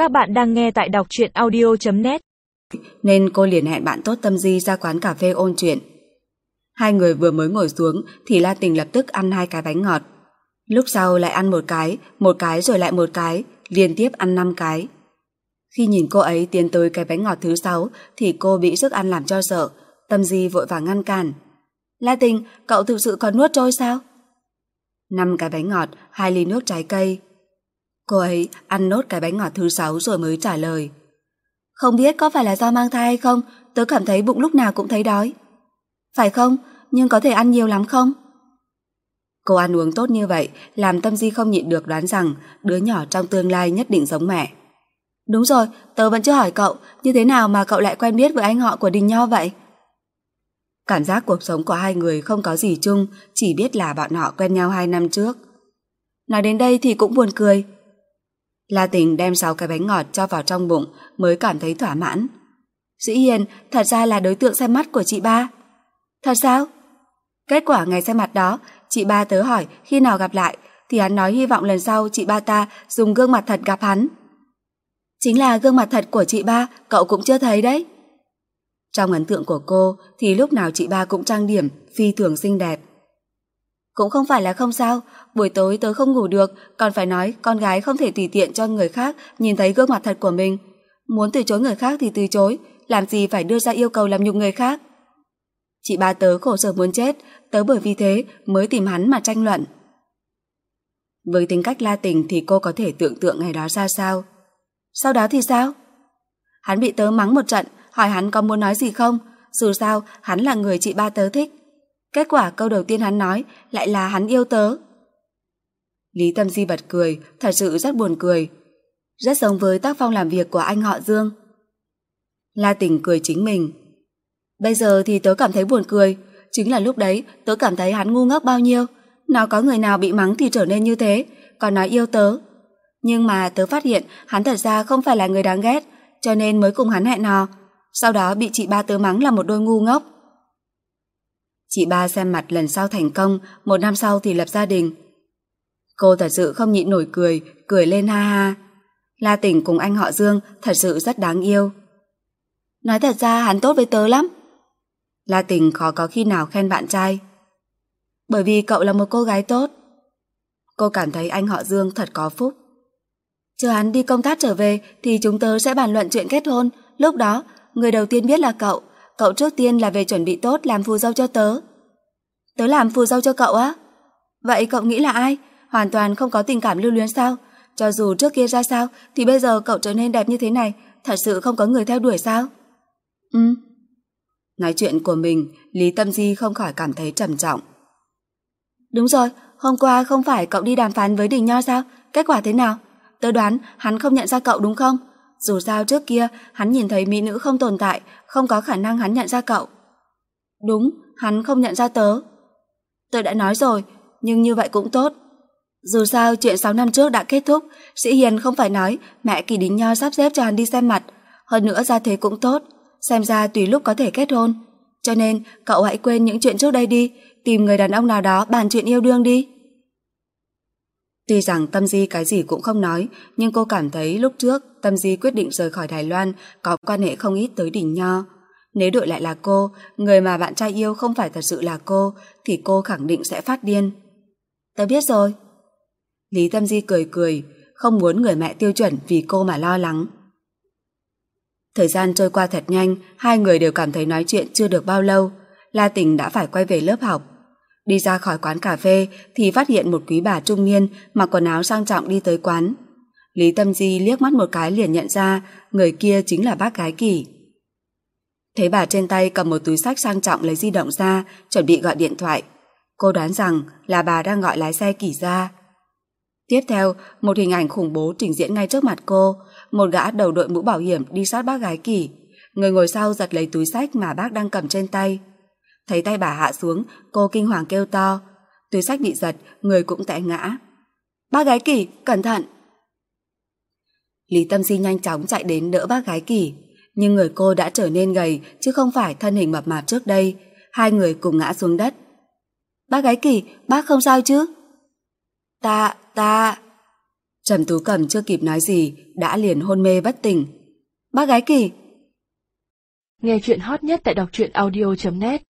Các bạn đang nghe tại đọc truyện audio.net. Nên cô liền hẹn bạn tốt Tâm Di ra quán cà phê ôn chuyện. Hai người vừa mới ngồi xuống thì La Tình lập tức ăn 2 cái bánh ngọt. Lúc sau lại ăn một cái rồi lại một cái, liên tiếp ăn 5 cái. Khi nhìn cô ấy tiến tới cái bánh ngọt thứ 6 thì cô bị sức ăn làm cho sợ. Tâm Di vội vàng ngăn cản. La Tình, cậu thực sự còn nuốt trôi sao? 5 cái bánh ngọt, 2 ly nước trái cây. Cô ấy ăn nốt cái bánh ngọt thứ 6 rồi mới trả lời. Không biết có phải là do mang thai hay không, tớ cảm thấy bụng lúc nào cũng thấy đói. Phải không? Nhưng có thể ăn nhiều lắm không? Cô ăn uống tốt như vậy làm Tâm Di không nhịn được đoán rằng đứa nhỏ trong tương lai nhất định giống mẹ. Đúng rồi, tớ vẫn chưa hỏi cậu, như thế nào mà cậu lại quen biết với anh họ của Đình Nho vậy? Cảm giác cuộc sống của hai người không có gì chung, chỉ biết là bọn họ quen nhau 2 năm trước. Nói đến đây thì cũng buồn cười. La Tình đem 6 cái bánh ngọt cho vào trong bụng mới cảm thấy thỏa mãn. Dĩ Hiền thật ra là đối tượng xem mắt của chị ba. Thật sao? Kết quả ngày xem mặt đó, chị ba tớ hỏi khi nào gặp lại thì hắn nói hy vọng lần sau chị ba ta dùng gương mặt thật gặp hắn. Chính là gương mặt thật của chị ba, cậu cũng chưa thấy đấy. Trong ấn tượng của cô thì lúc nào chị ba cũng trang điểm, phi thường xinh đẹp. Cũng không phải là không sao, buổi tối tớ không ngủ được, còn phải nói con gái không thể tùy tiện cho người khác nhìn thấy gương mặt thật của mình. Muốn từ chối người khác thì từ chối, làm gì phải đưa ra yêu cầu làm nhục người khác. Chị ba tớ khổ sở muốn chết, tớ bởi vì thế mới tìm hắn mà tranh luận. Với tính cách La Tình thì cô có thể tưởng tượng ngày đó ra sao. Sau đó thì sao? Hắn bị tớ mắng một trận, hỏi hắn có muốn nói gì không, dù sao hắn là người chị ba tớ thích. Kết quả câu đầu tiên hắn nói lại là hắn yêu tớ. Lý Tâm Di bật cười, thật sự rất buồn cười. Rất giống với tác phong làm việc của anh họ Dương. La Tình cười chính mình. Bây giờ thì tớ cảm thấy buồn cười, chính là lúc đấy tớ cảm thấy hắn ngu ngốc bao nhiêu. Nào có người nào bị mắng thì trở nên như thế, còn nói yêu tớ. Nhưng mà tớ phát hiện hắn thật ra không phải là người đáng ghét, cho nên mới cùng hắn hẹn hò. Sau đó bị chị ba tớ mắng là một đôi ngu ngốc. Chị ba xem mặt lần sau thành công, 1 năm sau thì lập gia đình. Cô thật sự không nhịn nổi cười lên ha ha. La Tình cùng anh họ Dương thật sự rất đáng yêu. Nói thật ra hắn tốt với tớ lắm. La Tình khó có khi nào khen bạn trai. Bởi vì cậu là một cô gái tốt. Cô cảm thấy anh họ Dương thật có phúc. Chờ hắn đi công tác trở về thì chúng tớ sẽ bàn luận chuyện kết hôn. Lúc đó, người đầu tiên biết là cậu. Cậu trước tiên là về chuẩn bị tốt làm phù dâu cho tớ. Tớ làm phù dâu cho cậu á? Vậy cậu nghĩ là ai? Hoàn toàn không có tình cảm lưu luyến sao? Cho dù trước kia ra sao thì bây giờ cậu trở nên đẹp như thế này, thật sự không có người theo đuổi sao? Nói chuyện của mình, Lý Tâm Di không khỏi cảm thấy trầm trọng. Đúng rồi, hôm qua không phải cậu đi đàm phán với Đình Nho sao? Kết quả thế nào? Tớ đoán hắn không nhận ra cậu đúng không? Dù sao trước kia hắn nhìn thấy mỹ nữ không tồn tại, không có khả năng hắn nhận ra cậu. Đúng, hắn không nhận ra tớ. Tớ đã nói rồi, nhưng như vậy cũng tốt. Dù sao chuyện 6 năm trước đã kết thúc, Sĩ Hiền không phải nói mẹ Kỳ Đình Nho sắp xếp cho hắn đi xem mặt. Hơn nữa ra thế cũng tốt, xem ra tùy lúc có thể kết hôn. Cho nên cậu hãy quên những chuyện trước đây đi, tìm người đàn ông nào đó bàn chuyện yêu đương đi. Tuy rằng Tâm Di cái gì cũng không nói, nhưng cô cảm thấy lúc trước Tâm Di quyết định rời khỏi Đài Loan có quan hệ không ít tới Đình Nho. Nếu đổi lại là cô, người mà bạn trai yêu không phải thật sự là cô, thì cô khẳng định sẽ phát điên. Tớ biết rồi. Lý Tâm Di cười, không muốn người mẹ tiêu chuẩn vì cô mà lo lắng. Thời gian trôi qua thật nhanh, hai người đều cảm thấy nói chuyện chưa được bao lâu. La Tình đã phải quay về lớp học. Đi ra khỏi quán cà phê thì phát hiện một quý bà trung niên mặc quần áo sang trọng đi tới quán. Lý Tâm Di liếc mắt một cái liền nhận ra người kia chính là bác gái Kỳ. Thấy bà trên tay cầm một túi xách sang trọng lấy di động ra, chuẩn bị gọi điện thoại. Cô đoán rằng là bà đang gọi lái xe Kỳ ra. Tiếp theo, một hình ảnh khủng bố trình diễn ngay trước mặt cô. Một gã đầu đội mũ bảo hiểm đi sát bác gái Kỳ. Người ngồi sau giật lấy túi xách mà bác đang cầm trên tay. Thấy tay bà hạ xuống, cô kinh hoàng kêu to. Túi xách bị giật, người cũng té ngã. Bác gái Kỳ, cẩn thận! Lý Tâm Di nhanh chóng chạy đến đỡ bác gái Kỳ. Nhưng người cô đã trở nên gầy chứ không phải thân hình mập mạp trước đây. Hai người cùng ngã xuống đất. Bác gái Kỳ, bác không sao chứ? Ta... Trầm Tú Cầm chưa kịp nói gì đã liền hôn mê bất tỉnh. Bác gái Kỳ! Nghe chuyện hot nhất tại đọc truyện audio.net